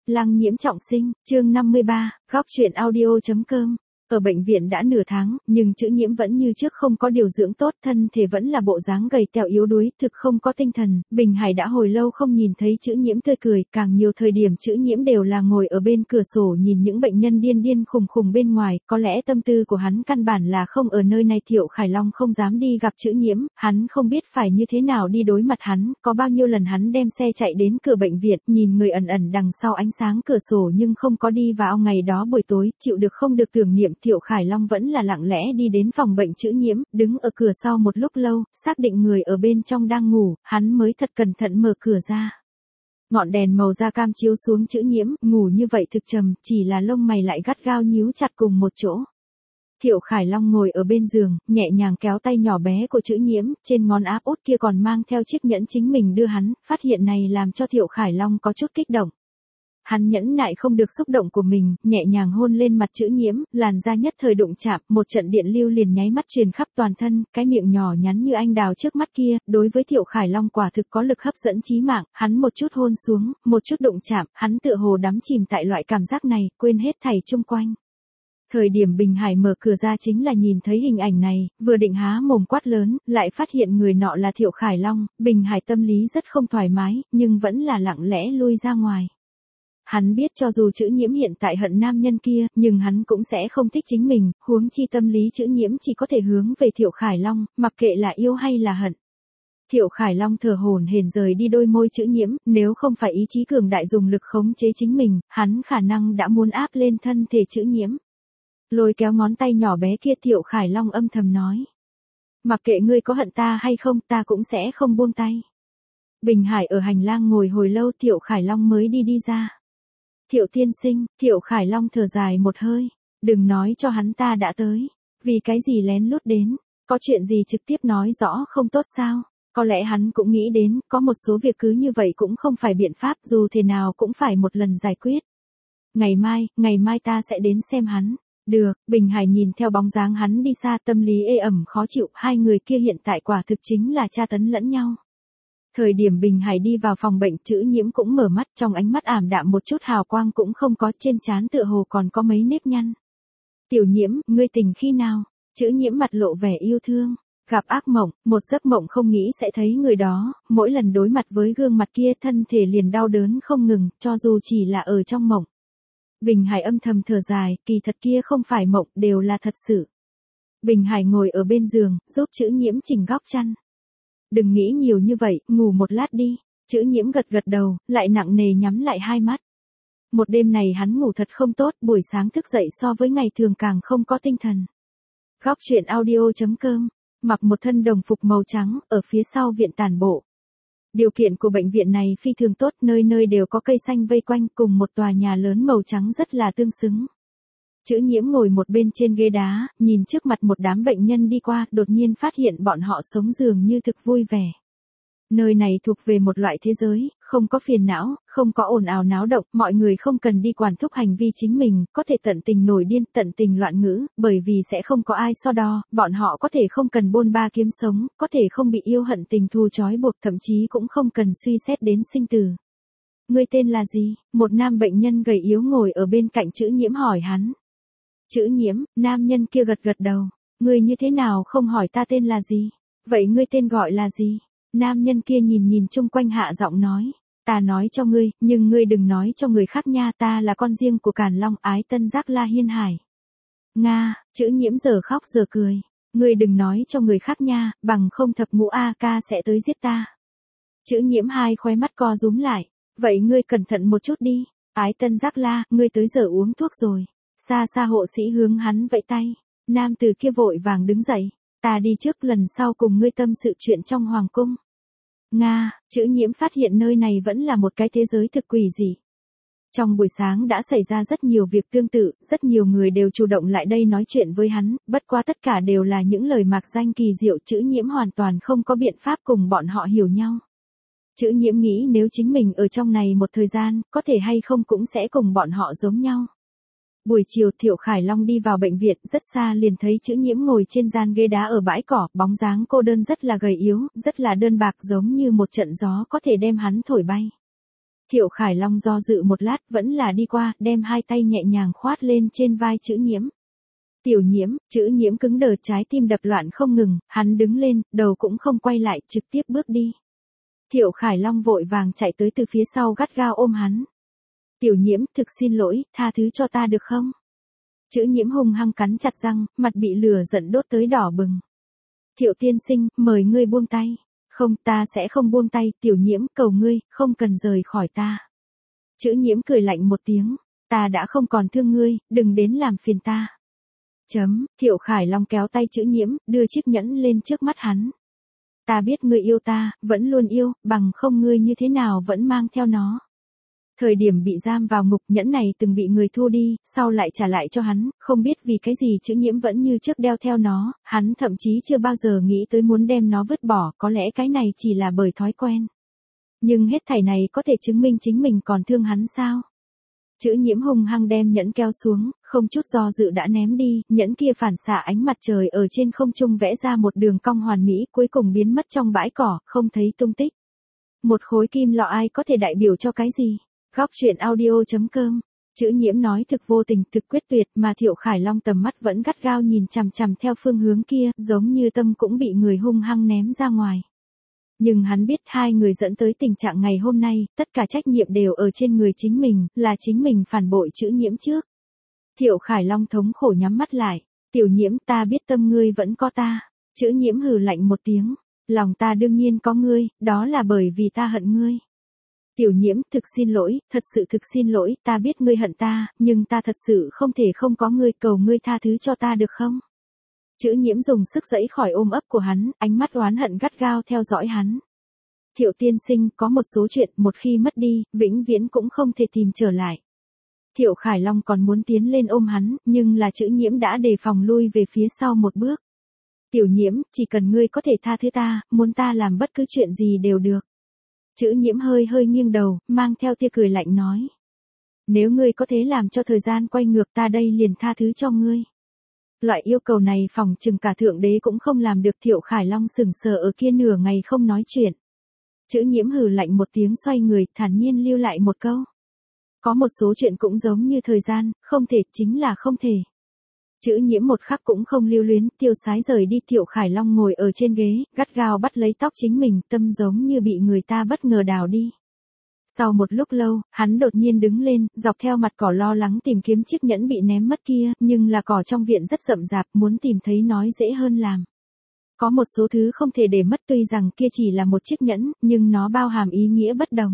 Lăng Nhiễm trọng sinh, chương 53, góc truyện audio.com. Ở bệnh viện đã nửa tháng, nhưng Chữ Nhiễm vẫn như trước không có điều dưỡng tốt, thân thể vẫn là bộ dáng gầy teo yếu đuối, thực không có tinh thần. Bình Hải đã hồi lâu không nhìn thấy Chữ Nhiễm tươi cười, càng nhiều thời điểm Chữ Nhiễm đều là ngồi ở bên cửa sổ nhìn những bệnh nhân điên điên khùng khùng bên ngoài, có lẽ tâm tư của hắn căn bản là không ở nơi này. Thiệu Khải Long không dám đi gặp Chữ Nhiễm, hắn không biết phải như thế nào đi đối mặt hắn, có bao nhiêu lần hắn đem xe chạy đến cửa bệnh viện, nhìn người ẩn ẩn đằng sau ánh sáng cửa sổ nhưng không có đi vào. Ngày đó buổi tối, chịu được không được tưởng niệm, Thiệu Khải Long vẫn là lặng lẽ đi đến phòng bệnh Chữ Nhiễm, đứng ở cửa sau một lúc lâu, xác định người ở bên trong đang ngủ, hắn mới thật cẩn thận mở cửa ra. Ngọn đèn màu da cam chiếu xuống Chữ Nhiễm, ngủ như vậy thực trầm, chỉ là lông mày lại gắt gao nhíu chặt cùng một chỗ. Thiệu Khải Long ngồi ở bên giường, nhẹ nhàng kéo tay nhỏ bé của Chữ Nhiễm, trên ngón áp út kia còn mang theo chiếc nhẫn chính mình đưa hắn, phát hiện này làm cho Thiệu Khải Long có chút kích động. Hắn nhẫn nại không được xúc động của mình, nhẹ nhàng hôn lên mặt Chữ Nhiễm, làn da nhất thời đụng chạm, một trận điện lưu liền nháy mắt truyền khắp toàn thân, cái miệng nhỏ nhắn như anh đào trước mắt kia, đối với Thiệu Khải Long quả thực có lực hấp dẫn chí mạng, hắn một chút hôn xuống, một chút đụng chạm, hắn tựa hồ đắm chìm tại loại cảm giác này, quên hết thảy chung quanh. Thời điểm Bình Hải mở cửa ra chính là nhìn thấy hình ảnh này, vừa định há mồm quát lớn, lại phát hiện người nọ là Thiệu Khải Long, Bình Hải tâm lý rất không thoải mái, nhưng vẫn là lặng lẽ lui ra ngoài. Hắn biết cho dù Chữ Nhiễm hiện tại hận nam nhân kia, nhưng hắn cũng sẽ không thích chính mình, huống chi tâm lý Chữ Nhiễm chỉ có thể hướng về Thiệu Khải Long, mặc kệ là yêu hay là hận. Thiệu Khải Long thở hổn hển rời đi đôi môi Chữ Nhiễm, nếu không phải ý chí cường đại dùng lực khống chế chính mình, hắn khả năng đã muốn áp lên thân thể Chữ Nhiễm. Lôi kéo ngón tay nhỏ bé kia, Thiệu Khải Long âm thầm nói. Mặc kệ ngươi có hận ta hay không, ta cũng sẽ không buông tay. Bình Hải ở hành lang ngồi hồi lâu, Thiệu Khải Long mới đi ra. Thiệu tiên sinh, Thiệu Khải Long thở dài một hơi. Đừng nói cho hắn ta đã tới. Vì cái gì lén lút đến, có chuyện gì trực tiếp nói rõ không tốt sao? Có lẽ hắn cũng nghĩ đến, có một số việc cứ như vậy cũng không phải biện pháp, dù thế nào cũng phải một lần giải quyết. Ngày mai ta sẽ đến xem hắn. Được, Bình Hải nhìn theo bóng dáng hắn đi xa, tâm lý ê ẩm khó chịu, hai người kia hiện tại quả thực chính là tra tấn lẫn nhau. Thời điểm Bình Hải đi vào phòng bệnh, Chữ Nhiễm cũng mở mắt, trong ánh mắt ảm đạm một chút hào quang cũng không có, trên trán tựa hồ còn có mấy nếp nhăn. Tiểu Nhiễm, ngươi tỉnh khi nào? Chữ Nhiễm mặt lộ vẻ yêu thương. Gặp ác mộng, một giấc mộng không nghĩ sẽ thấy người đó, mỗi lần đối mặt với gương mặt kia thân thể liền đau đớn không ngừng, cho dù chỉ là ở trong mộng. Bình Hải âm thầm thở dài, kỳ thật kia không phải mộng, đều là thật sự. Bình Hải ngồi ở bên giường, giúp Chữ Nhiễm chỉnh góc chăn. Đừng nghĩ nhiều như vậy, ngủ một lát đi. Chữ Nhiễm gật gật đầu, lại nặng nề nhắm lại hai mắt. Một đêm này hắn ngủ thật không tốt, buổi sáng thức dậy so với ngày thường càng không có tinh thần. Góc truyện audio.com, mặc một thân đồng phục màu trắng, ở phía sau viện tản bộ. Điều kiện của bệnh viện này phi thường tốt, nơi nơi đều có cây xanh vây quanh, cùng một tòa nhà lớn màu trắng rất là tương xứng. Chữ Nhiễm ngồi một bên trên ghế đá, nhìn trước mặt một đám bệnh nhân đi qua, đột nhiên phát hiện bọn họ sống dường như thực vui vẻ. Nơi này thuộc về một loại thế giới, không có phiền não, không có ồn ào náo động, mọi người không cần đi quản thúc hành vi chính mình, có thể tận tình nổi điên, tận tình loạn ngữ, bởi vì sẽ không có ai so đo, bọn họ có thể không cần bôn ba kiếm sống, có thể không bị yêu hận tình thù trói buộc, thậm chí cũng không cần suy xét đến sinh tử. Ngươi tên là gì? Một nam bệnh nhân gầy yếu ngồi ở bên cạnh Chữ Nhiễm hỏi hắn. Chữ Nhiễm, nam nhân kia gật gật đầu. Ngươi như thế nào không hỏi ta tên là gì? Vậy ngươi tên gọi là gì? Nam nhân kia nhìn chung quanh hạ giọng nói. Ta nói cho ngươi, nhưng ngươi đừng nói cho người khác nha, ta là con riêng của Càn Long Ái Tân Giác La Hiên Hải. Nga, Chữ Nhiễm giờ khóc giờ cười. Ngươi đừng nói cho người khác nha, bằng không Thập Ngũ A Ca sẽ tới giết ta. Chữ Nhiễm hai khóe mắt co rúm lại. Vậy ngươi cẩn thận một chút đi. Ái Tân Giác La, ngươi tới giờ uống thuốc rồi. Xa xa hộ sĩ hướng hắn vẫy tay. Nam tử kia vội vàng đứng dậy. Ta đi trước, lần sau cùng ngươi tâm sự chuyện trong hoàng cung. Nga, Chữ Nhiễm phát hiện nơi này vẫn là một cái thế giới thực quỷ dị. Trong buổi sáng đã xảy ra rất nhiều việc tương tự, rất nhiều người đều chủ động lại đây nói chuyện với hắn, bất quá tất cả đều là những lời mạc danh kỳ diệu, Chữ Nhiễm hoàn toàn không có biện pháp cùng bọn họ hiểu nhau. Chữ Nhiễm nghĩ nếu chính mình ở trong này một thời gian, có thể hay không cũng sẽ cùng bọn họ giống nhau. Buổi chiều Thiệu Khải Long đi vào bệnh viện, rất xa liền thấy Chữ Nhiễm ngồi trên gian ghế đá ở bãi cỏ, bóng dáng cô đơn rất là gầy yếu, rất là đơn bạc, giống như một trận gió có thể đem hắn thổi bay. Thiệu Khải Long do dự một lát vẫn là đi qua, đem hai tay nhẹ nhàng khoát lên trên vai Chữ Nhiễm. Tiểu Nhiễm, Chữ Nhiễm cứng đờ, trái tim đập loạn không ngừng, hắn đứng lên, đầu cũng không quay lại, trực tiếp bước đi. Thiệu Khải Long vội vàng chạy tới từ phía sau gắt gao ôm hắn. Tiểu Nhiễm, thực xin lỗi, tha thứ cho ta được không? Chữ Nhiễm hung hăng cắn chặt răng, mặt bị lửa giận đốt tới đỏ bừng. Thiệu tiên sinh, mời ngươi buông tay. Không, ta sẽ không buông tay, Tiểu Nhiễm, cầu ngươi, không cần rời khỏi ta. Chữ Nhiễm cười lạnh một tiếng, ta đã không còn thương ngươi, đừng đến làm phiền ta. Thiệu Khải Long kéo tay Chữ Nhiễm, đưa chiếc nhẫn lên trước mắt hắn. Ta biết ngươi yêu ta, vẫn luôn yêu, bằng không ngươi như thế nào vẫn mang theo nó. Thời điểm bị giam vào ngục, nhẫn này từng bị người thu đi, sau lại trả lại cho hắn, không biết vì cái gì Chữ Nhiễm vẫn như trước đeo theo nó, hắn thậm chí chưa bao giờ nghĩ tới muốn đem nó vứt bỏ, có lẽ cái này chỉ là bởi thói quen. Nhưng hết thảy này có thể chứng minh chính mình còn thương hắn sao? Chữ Nhiễm hung hăng đem nhẫn keo xuống, không chút do dự đã ném đi, nhẫn kia phản xạ ánh mặt trời ở trên không trung vẽ ra một đường cong hoàn mỹ, cuối cùng biến mất trong bãi cỏ, không thấy tung tích. Một khối kim lọ ai có thể đại biểu cho cái gì? Góc truyện audio.com. Chữ Nhiễm nói thực vô tình, thực quyết tuyệt, mà Thiệu Khải Long tầm mắt vẫn gắt gao nhìn chằm chằm theo phương hướng kia, giống như tâm cũng bị người hung hăng ném ra ngoài. Nhưng hắn biết hai người dẫn tới tình trạng ngày hôm nay, tất cả trách nhiệm đều ở trên người chính mình, là chính mình phản bội Chữ Nhiễm trước. Thiệu Khải Long thống khổ nhắm mắt lại. Tiểu Nhiễm, ta biết tâm ngươi vẫn có ta. Chữ Nhiễm hừ lạnh một tiếng. Lòng ta đương nhiên có ngươi, đó là bởi vì ta hận ngươi. Tiểu Nhiễm, thực xin lỗi, thật sự thực xin lỗi, ta biết ngươi hận ta, nhưng ta thật sự không thể không có ngươi, cầu ngươi tha thứ cho ta được không? Chữ Nhiễm dùng sức giãy khỏi ôm ấp của hắn, ánh mắt oán hận gắt gao theo dõi hắn. Thiệu tiên sinh, có một số chuyện, một khi mất đi, vĩnh viễn cũng không thể tìm trở lại. Thiệu Khải Long còn muốn tiến lên ôm hắn, nhưng là Chữ Nhiễm đã đề phòng lui về phía sau một bước. Tiểu Nhiễm, chỉ cần ngươi có thể tha thứ ta, muốn ta làm bất cứ chuyện gì đều được. Chữ Nhiễm hơi hơi nghiêng đầu, mang theo tia cười lạnh nói. Nếu ngươi có thể làm cho thời gian quay ngược, ta đây liền tha thứ cho ngươi. Loại yêu cầu này phỏng chừng cả Thượng Đế cũng không làm được. Thiệu Khải Long sững sờ ở kia nửa ngày không nói chuyện. Chữ Nhiễm hừ lạnh một tiếng xoay người, thản nhiên lưu lại một câu. Có một số chuyện cũng giống như thời gian, không thể chính là không thể. Chữ Nhiễm một khắc cũng không lưu luyến, tiêu sái rời đi. Thiệu Khải Long ngồi ở trên ghế, gắt gao bắt lấy tóc chính mình, tâm giống như bị người ta bất ngờ đào đi. Sau một lúc lâu, hắn đột nhiên đứng lên, dọc theo mặt cỏ lo lắng tìm kiếm chiếc nhẫn bị ném mất kia, nhưng là cỏ trong viện rất rậm rạp, muốn tìm thấy nói dễ hơn làm. Có một số thứ không thể để mất, tuy rằng kia chỉ là một chiếc nhẫn, nhưng nó bao hàm ý nghĩa bất đồng.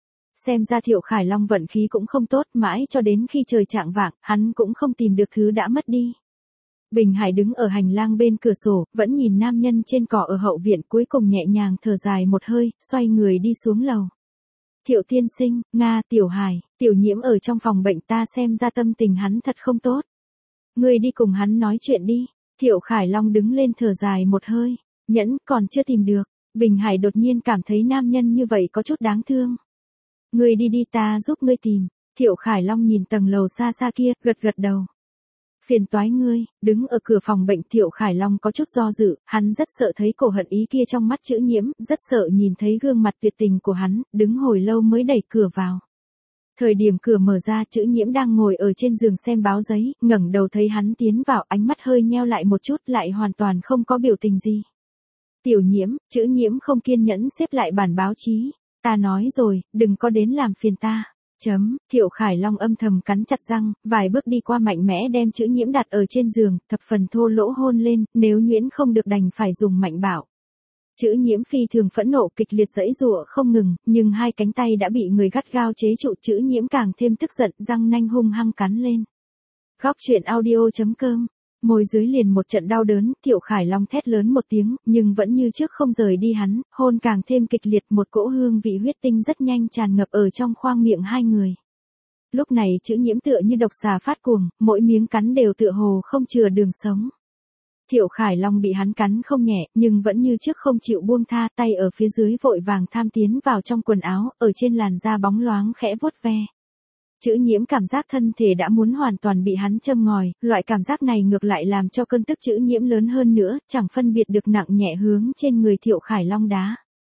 Xem ra Thiệu Khải Long vận khí cũng không tốt, mãi cho đến khi trời chạng vạng, hắn cũng không tìm được thứ đã mất đi. Bình Hải đứng ở hành lang bên cửa sổ, vẫn nhìn nam nhân trên cỏ ở hậu viện, cuối cùng nhẹ nhàng thở dài một hơi, xoay người đi xuống lầu. Thiệu tiên sinh, Nga, Tiểu Hải, Tiểu Nhiễm ở trong phòng bệnh, ta xem ra tâm tình hắn thật không tốt. Ngươi đi cùng hắn nói chuyện đi. Thiệu Khải Long đứng lên thở dài một hơi, nhẫn còn chưa tìm được. Bình Hải đột nhiên cảm thấy nam nhân như vậy có chút đáng thương. Ngươi đi đi, ta giúp ngươi tìm. Thiệu Khải Long nhìn tầng lầu xa xa kia, gật gật đầu. Phiền toái ngươi. Đứng ở cửa phòng bệnh, Thiệu Khải Long có chút do dự, hắn rất sợ thấy cổ hận ý kia trong mắt Chữ Nhiễm, rất sợ nhìn thấy gương mặt tuyệt tình của hắn, đứng hồi lâu mới đẩy cửa vào. Thời điểm cửa mở ra, Chữ Nhiễm đang ngồi ở trên giường xem báo giấy, ngẩng đầu thấy hắn tiến vào, ánh mắt hơi nheo lại một chút, lại hoàn toàn không có biểu tình gì. Tiểu Nhiễm, Chữ Nhiễm không kiên nhẫn xếp lại bản báo chí. Ta nói rồi, đừng có đến làm phiền ta. Thiệu Khải Long âm thầm cắn chặt răng, vài bước đi qua mạnh mẽ đem Chữ Nhiễm đặt ở trên giường, thập phần thô lỗ hôn lên, nếu nhuyễn không được đành phải dùng mạnh bạo. Chữ Nhiễm phi thường phẫn nộ, kịch liệt giãy giụa không ngừng, nhưng hai cánh tay đã bị người gắt gao chế trụ. Chữ Nhiễm càng thêm tức giận, răng nanh hung hăng cắn lên. Góc truyện audio.com. Môi dưới liền một trận đau đớn, Thiệu Khải Long thét lớn một tiếng, nhưng vẫn như trước không rời đi hắn, hôn càng thêm kịch liệt, một cỗ hương vị huyết tinh rất nhanh tràn ngập ở trong khoang miệng hai người. Lúc này Chữ Nhiễm tựa như độc xà phát cuồng, mỗi miếng cắn đều tựa hồ không chừa đường sống. Thiệu Khải Long bị hắn cắn không nhẹ, nhưng vẫn như trước không chịu buông tha, tay ở phía dưới vội vàng tham tiến vào trong quần áo, ở trên làn da bóng loáng khẽ vuốt ve. Chữ Nhiễm cảm giác thân thể đã muốn hoàn toàn bị hắn châm ngòi, loại cảm giác này ngược lại làm cho cơn tức Chữ Nhiễm lớn hơn nữa, chẳng phân biệt được nặng nhẹ hướng trên người Thiệu Khải Long đá.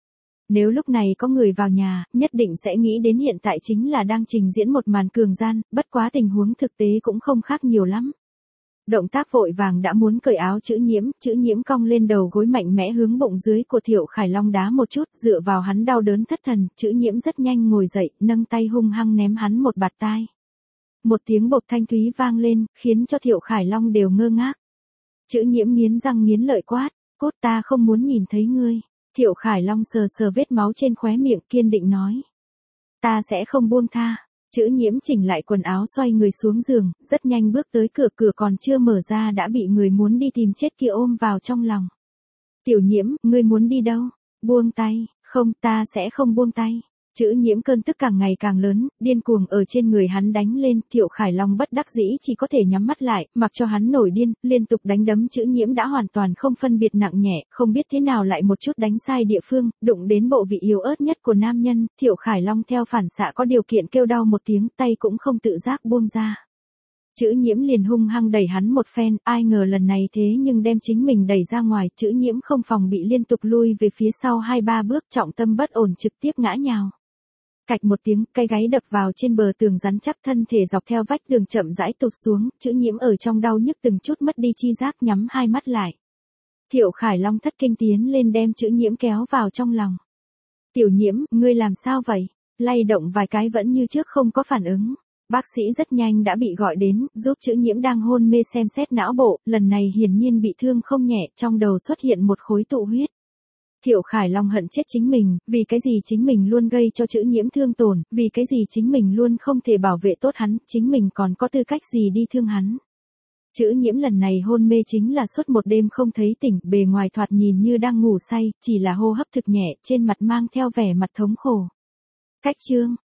Nếu lúc này có người vào nhà, nhất định sẽ nghĩ đến hiện tại chính là đang trình diễn một màn cường gian, bất quá tình huống thực tế cũng không khác nhiều lắm. Động tác vội vàng đã muốn cởi áo Chữ Nhiễm cong lên đầu gối mạnh mẽ hướng bụng dưới của Thiệu Khải Long đá một chút, dựa vào hắn đau đớn thất thần, Chữ Nhiễm rất nhanh ngồi dậy, nâng tay hung hăng ném hắn một bạt tai. Một tiếng bột thanh thúy vang lên, khiến cho Thiệu Khải Long đều ngơ ngác. Chữ Nhiễm nghiến răng nghiến lợi quát, cốt ta không muốn nhìn thấy ngươi. Thiệu Khải Long sờ sờ vết máu trên khóe miệng kiên định nói. Ta sẽ không buông tha. Chữ Nhiễm chỉnh lại quần áo xoay người xuống giường, rất nhanh bước tới cửa còn chưa mở ra đã bị người muốn đi tìm chết kia ôm vào trong lòng. Tiểu Nhiễm, ngươi muốn đi đâu? Buông tay, không ta sẽ không buông tay. Chữ Nhiễm cơn tức càng ngày càng lớn, điên cuồng ở trên người hắn đánh lên, Thiệu Khải Long bất đắc dĩ chỉ có thể nhắm mắt lại, mặc cho hắn nổi điên, liên tục đánh đấm Chữ Nhiễm đã hoàn toàn không phân biệt nặng nhẹ, không biết thế nào lại một chút đánh sai địa phương, đụng đến bộ vị yếu ớt nhất của nam nhân, Thiệu Khải Long theo phản xạ có điều kiện kêu đau một tiếng, tay cũng không tự giác buông ra. Chữ Nhiễm liền hung hăng đẩy hắn một phen, ai ngờ lần này thế nhưng đem chính mình đẩy ra ngoài, Chữ Nhiễm không phòng bị liên tục lui về phía sau 2-3 bước, trọng tâm bất ổn trực tiếp ngã nhào. Cạch một tiếng, cái gáy đập vào trên bờ tường rắn chắc, thân thể dọc theo vách tường chậm rãi tụt xuống, Chữ Nhiễm ở trong đau nhức từng chút mất đi chi giác, nhắm hai mắt lại. Thiệu Khải Long thất kinh tiến lên đem Chữ Nhiễm kéo vào trong lòng. Tiểu Nhiễm, ngươi làm sao vậy? Lay động vài cái vẫn như trước không có phản ứng. Bác sĩ rất nhanh đã bị gọi đến, giúp Chữ Nhiễm đang hôn mê xem xét não bộ, lần này hiển nhiên bị thương không nhẹ, trong đầu xuất hiện một khối tụ huyết. Thiệu Khải Long hận chết chính mình, vì cái gì chính mình luôn gây cho Chữ Nhiễm thương tổn, vì cái gì chính mình luôn không thể bảo vệ tốt hắn, chính mình còn có tư cách gì đi thương hắn. Chữ Nhiễm lần này hôn mê chính là suốt một đêm không thấy tỉnh, bề ngoài thoạt nhìn như đang ngủ say, chỉ là hô hấp thực nhẹ, trên mặt mang theo vẻ mặt thống khổ. Cách chương